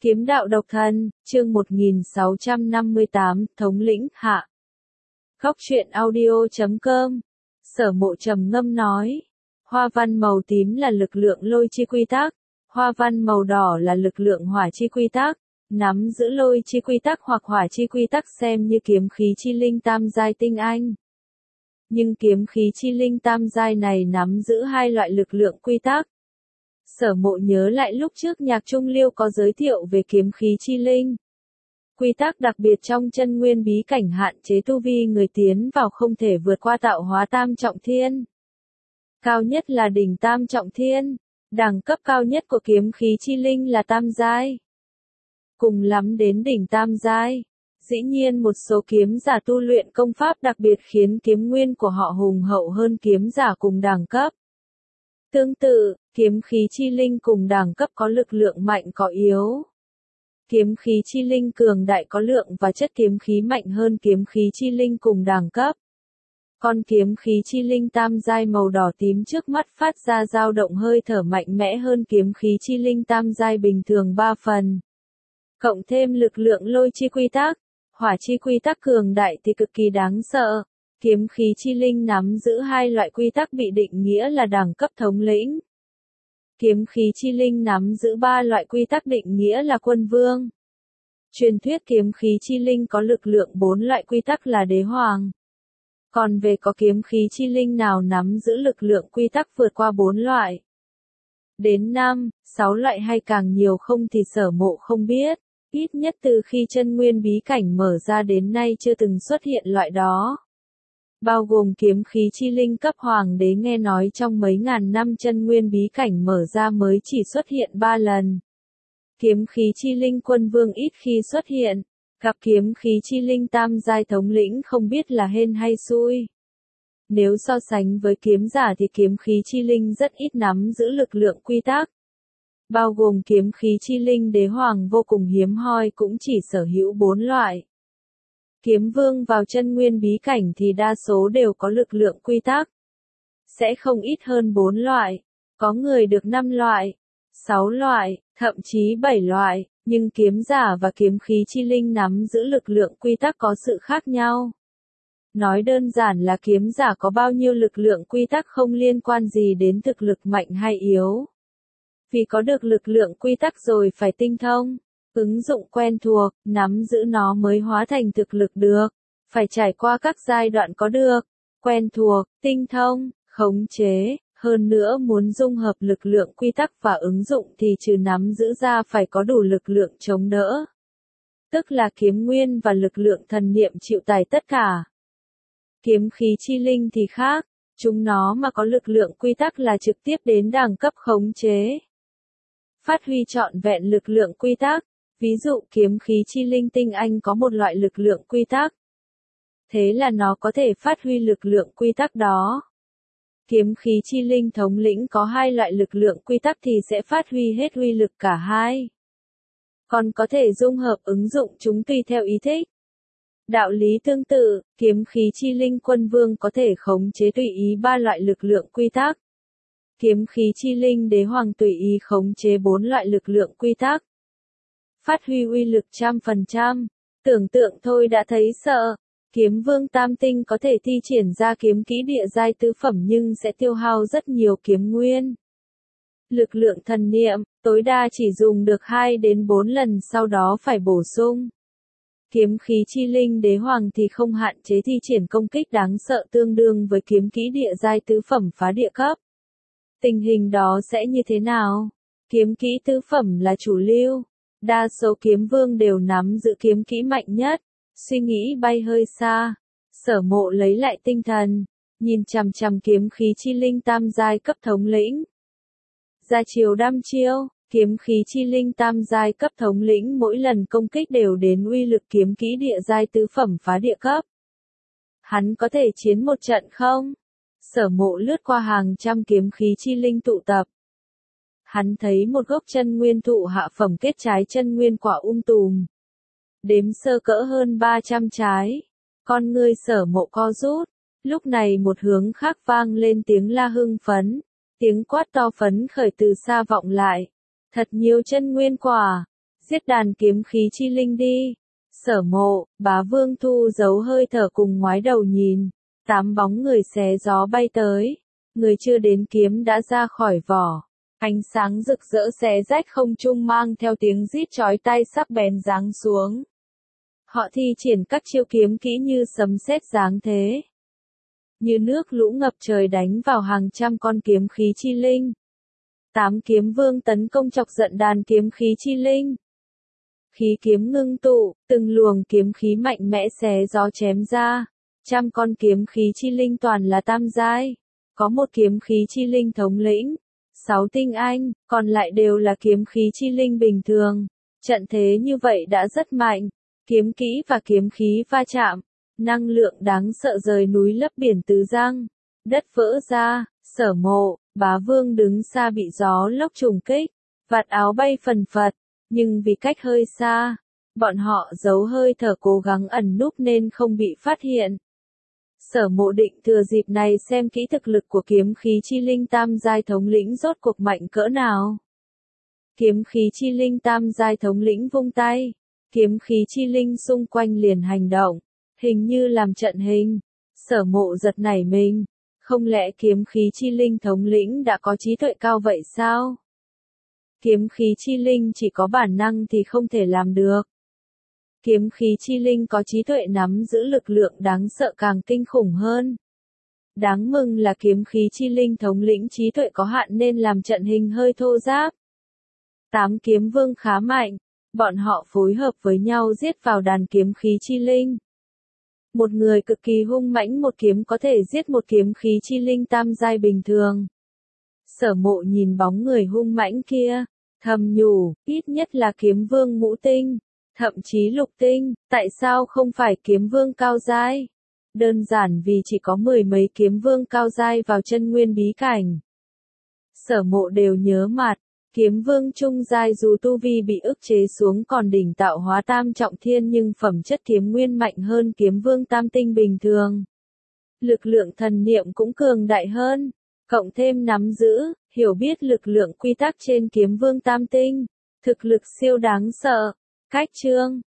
Kiếm đạo độc thân, chương 1658, thống lĩnh, hạ. Góc truyện audio.com. Sở Mộ trầm ngâm nói. Hoa văn màu tím là lực lượng lôi chi quy tắc. Hoa văn màu đỏ là lực lượng hỏa chi quy tắc. Nắm giữ lôi chi quy tắc hoặc hỏa chi quy tắc xem như kiếm khí chi linh tam giai tinh anh. Nhưng kiếm khí chi linh tam giai này nắm giữ hai loại lực lượng quy tắc. Sở Mộ nhớ lại lúc trước Nhạc Trung Liêu có giới thiệu về kiếm khí chi linh. Quy tắc đặc biệt trong chân nguyên bí cảnh hạn chế tu vi người tiến vào không thể vượt qua tạo hóa tam trọng thiên. Cao nhất là đỉnh tam trọng thiên, đẳng cấp cao nhất của kiếm khí chi linh là tam giai. Cùng lắm đến đỉnh tam giai. Dĩ nhiên một số kiếm giả tu luyện công pháp đặc biệt khiến kiếm nguyên của họ hùng hậu hơn kiếm giả cùng đẳng cấp. Tương tự, kiếm khí chi linh cùng đẳng cấp có lực lượng mạnh có yếu. Kiếm khí chi linh cường đại có lượng và chất kiếm khí mạnh hơn kiếm khí chi linh cùng đẳng cấp. Con kiếm khí chi linh tam giai màu đỏ tím trước mắt phát ra dao động hơi thở mạnh mẽ hơn kiếm khí chi linh tam giai bình thường 3 phần. Cộng thêm lực lượng lôi chi quy tắc, hỏa chi quy tắc cường đại thì cực kỳ đáng sợ. Kiếm khí chi linh nắm giữ hai loại quy tắc bị định nghĩa là đẳng cấp thống lĩnh. Kiếm khí chi linh nắm giữ ba loại quy tắc định nghĩa là quân vương. Truyền thuyết kiếm khí chi linh có lực lượng 4 loại quy tắc là đế hoàng. Còn về có kiếm khí chi linh nào nắm giữ lực lượng quy tắc vượt qua 4 loại. Đến 5, 6 loại hay càng nhiều không thì Sở Mộ không biết. Ít nhất từ khi chân nguyên bí cảnh mở ra đến nay chưa từng xuất hiện loại đó. Bao gồm kiếm khí chi linh cấp hoàng đế nghe nói trong mấy ngàn năm chân nguyên bí cảnh mở ra mới chỉ xuất hiện 3 lần. Kiếm khí chi linh quân vương ít khi xuất hiện, gặp kiếm khí chi linh tam giai thống lĩnh không biết là hên hay xui. Nếu so sánh với kiếm giả thì kiếm khí chi linh rất ít nắm giữ lực lượng quy tắc. Bao gồm kiếm khí chi linh đế hoàng vô cùng hiếm hoi cũng chỉ sở hữu 4 loại. Kiếm vương vào chân nguyên bí cảnh thì đa số đều có lực lượng quy tắc. Sẽ không ít hơn 4 loại. Có người được 5 loại, 6 loại, thậm chí 7 loại, nhưng kiếm giả và kiếm khí chi linh nắm giữ lực lượng quy tắc có sự khác nhau. Nói đơn giản là kiếm giả có bao nhiêu lực lượng quy tắc không liên quan gì đến thực lực mạnh hay yếu. Vì có được lực lượng quy tắc rồi phải tinh thông. Ứng dụng quen thuộc, nắm giữ nó mới hóa thành thực lực được. Phải trải qua các giai đoạn có được, quen thuộc, tinh thông, khống chế. Hơn nữa muốn dung hợp lực lượng quy tắc và ứng dụng thì trừ nắm giữ ra phải có đủ lực lượng chống đỡ. Tức là kiếm nguyên và lực lượng thần niệm chịu tải tất cả. Kiếm khí chi linh thì khác, chúng nó mà có lực lượng quy tắc là trực tiếp đến đẳng cấp khống chế. Phát huy trọn vẹn lực lượng quy tắc. Ví dụ kiếm khí chi linh tinh anh có một loại lực lượng quy tắc. Thế là nó có thể phát huy lực lượng quy tắc đó. Kiếm khí chi linh thống lĩnh có hai loại lực lượng quy tắc thì sẽ phát huy hết uy lực cả hai. Còn có thể dung hợp ứng dụng chúng tùy theo ý thích. Đạo lý tương tự, kiếm khí chi linh quân vương có thể khống chế tùy ý 3 loại lực lượng quy tắc. Kiếm khí chi linh đế hoàng tùy ý khống chế 4 loại lực lượng quy tắc. Phát huy uy lực 100%, tưởng tượng thôi đã thấy sợ. Kiếm vương tam tinh có thể thi triển ra kiếm kỹ địa giai tứ phẩm nhưng sẽ tiêu hao rất nhiều kiếm nguyên. Lực lượng thần niệm, tối đa chỉ dùng được 2 đến 4 lần sau đó phải bổ sung. Kiếm khí chi linh đế hoàng thì không hạn chế thi triển công kích đáng sợ tương đương với kiếm kỹ địa giai tứ phẩm phá địa cấp. Tình hình đó sẽ như thế nào? Kiếm kỹ tứ phẩm là chủ lưu. Đa số kiếm vương đều nắm giữ kiếm kỹ mạnh nhất, suy nghĩ bay hơi xa. Sở Mộ lấy lại tinh thần, nhìn chằm chằm kiếm khí chi linh tam giai cấp thống lĩnh. Ra chiều đăm chiêu, kiếm khí chi linh tam giai cấp thống lĩnh mỗi lần công kích đều đến uy lực kiếm kỹ địa giai tứ phẩm phá địa cấp. Hắn có thể chiến một trận không? Sở Mộ lướt qua hàng trăm kiếm khí chi linh tụ tập. Hắn thấy một gốc chân nguyên thụ hạ phẩm kết trái chân nguyên quả tùm. Đếm sơ cỡ hơn 300 trái. Con ngươi Sở Mộ co rút. Lúc này một hướng khác vang lên tiếng la hưng phấn. Tiếng quát to phấn khởi từ xa vọng lại. Thật nhiều chân nguyên quả. giết đàn kiếm khí chi linh đi. Sở Mộ, Bá Vương thu giấu hơi thở cùng ngoái đầu nhìn, 8 bóng người xé gió bay tới, người chưa đến kiếm đã ra khỏi vỏ, ánh sáng rực rỡ xé rách không trung mang theo tiếng rít chói tai sắc bén giáng xuống. Họ thi triển các chiêu kiếm kỹ như sấm sét giáng thế, như nước lũ ngập trời đánh vào hàng trăm con kiếm khí chi linh. 8 kiếm vương tấn công chọc giận đàn kiếm khí chi linh. Khí kiếm ngưng tụ, từng luồng kiếm khí mạnh mẽ xé gió chém ra. Trăm con kiếm khí chi linh toàn là tam giai. Có một kiếm khí chi linh thống lĩnh, 6 tinh anh, còn lại đều là kiếm khí chi linh bình thường. Trận thế như vậy đã rất mạnh. Kiếm kỹ và kiếm khí va chạm. Năng lượng đáng sợ rời núi lấp biển tứ giang. Đất vỡ ra, Sở Mộ, Bá Vương đứng xa bị gió lốc trùng kích. Vạt áo bay phần phật. Nhưng vì cách hơi xa, bọn họ giấu hơi thở cố gắng ẩn núp nên không bị phát hiện. Sở Mộ định thừa dịp này xem kỹ thực lực của kiếm khí chi linh tam giai thống lĩnh rốt cuộc mạnh cỡ nào. Kiếm khí chi linh tam giai thống lĩnh vung tay, kiếm khí chi linh xung quanh liền hành động, hình như làm trận hình. Sở Mộ giật nảy mình, không lẽ kiếm khí chi linh thống lĩnh đã có trí tuệ cao vậy sao? Kiếm khí chi linh chỉ có bản năng thì không thể làm được. Kiếm khí chi linh có trí tuệ nắm giữ lực lượng đáng sợ càng kinh khủng hơn. Đáng mừng là kiếm khí chi linh thống lĩnh trí tuệ có hạn nên làm trận hình hơi thô ráp. 8 kiếm vương khá mạnh, bọn họ phối hợp với nhau giết vào đàn kiếm khí chi linh. Một người cực kỳ hung mãnh một kiếm có thể giết một kiếm khí chi linh tam giai bình thường. Sở Mộ nhìn bóng người hung mãnh kia, thầm nhủ, ít nhất là kiếm vương ngũ tinh, thậm chí lục tinh, tại sao không phải kiếm vương cao giai? Đơn giản vì chỉ có 10 mấy kiếm vương cao giai vào chân nguyên bí cảnh. Sở Mộ đều nhớ mặt, kiếm vương trung giai dù tu vi bị ức chế xuống còn đỉnh tạo hóa tam trọng thiên nhưng phẩm chất kiếm nguyên mạnh hơn kiếm vương tam tinh bình thường. Lực lượng thần niệm cũng cường đại hơn, cộng thêm nắm giữ, hiểu biết lực lượng quy tắc trên kiếm vương tam tinh, thực lực siêu đáng sợ. Cách chương